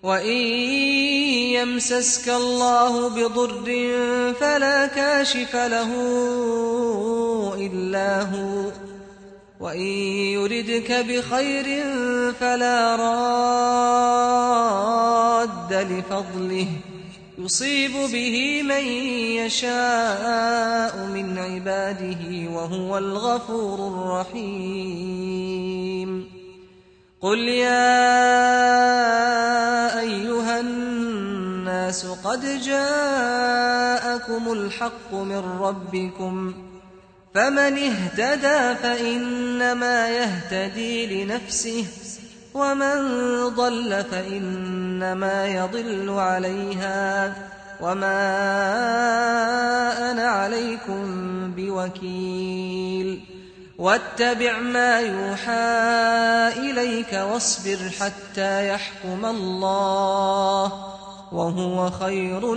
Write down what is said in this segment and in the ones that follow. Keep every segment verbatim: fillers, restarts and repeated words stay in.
وإن يمسسك الله بضر فلا كاشف له إلا هو، وإن يردك بخير فلا راد لفضله يصيب به من يشاء من عباده وهو الغفور الرحيم. قل يا أيها الناس قد جاءكم الحق من ربكم، فمن اهتدى فإنما يهتدي لنفسه، ومن ضل فإنما يضل عليها، وما أنا عليكم بوكيل. واتبع ما يوحى إليك واصبر حتى يحكم الله، وهو خير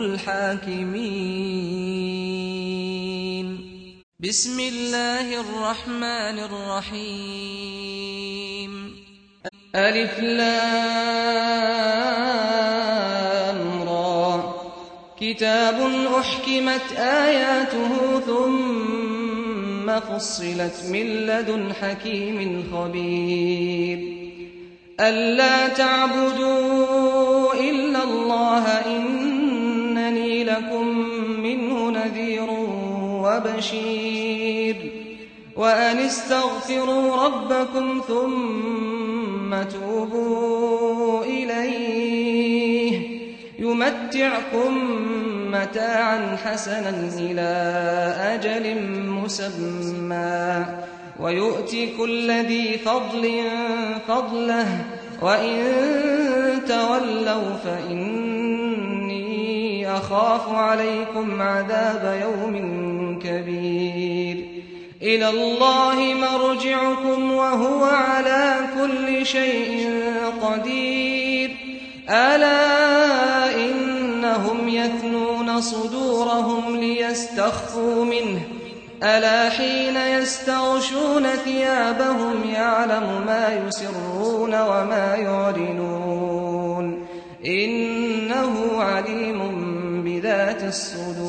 الحاكمين. بسم الله الرحمن الرحيم. ألف لام را، كتاب أحكمت آياته ثم فصلت من لدن حكيم خبير. ألا تعبدوا إلا الله إنني لكم منه نذير وبشير. وأن استغفروا ربكم ثم توبوا إليه يمتعكم متاعا حسنا إلى أجل مسمى ويؤتي كل ذي فضل فضله، وإن تولوا فإني أخاف عليكم عذاب يوم كبير. إلى الله مرجعكم وهو على كل شيء قدير. ألا إنهم يثنون صدورهم ليستخفوا منه، ألا حين يستغشون ثيابهم يعلم ما يسرون وما يعلنون، إنه عليم بذات الصدور.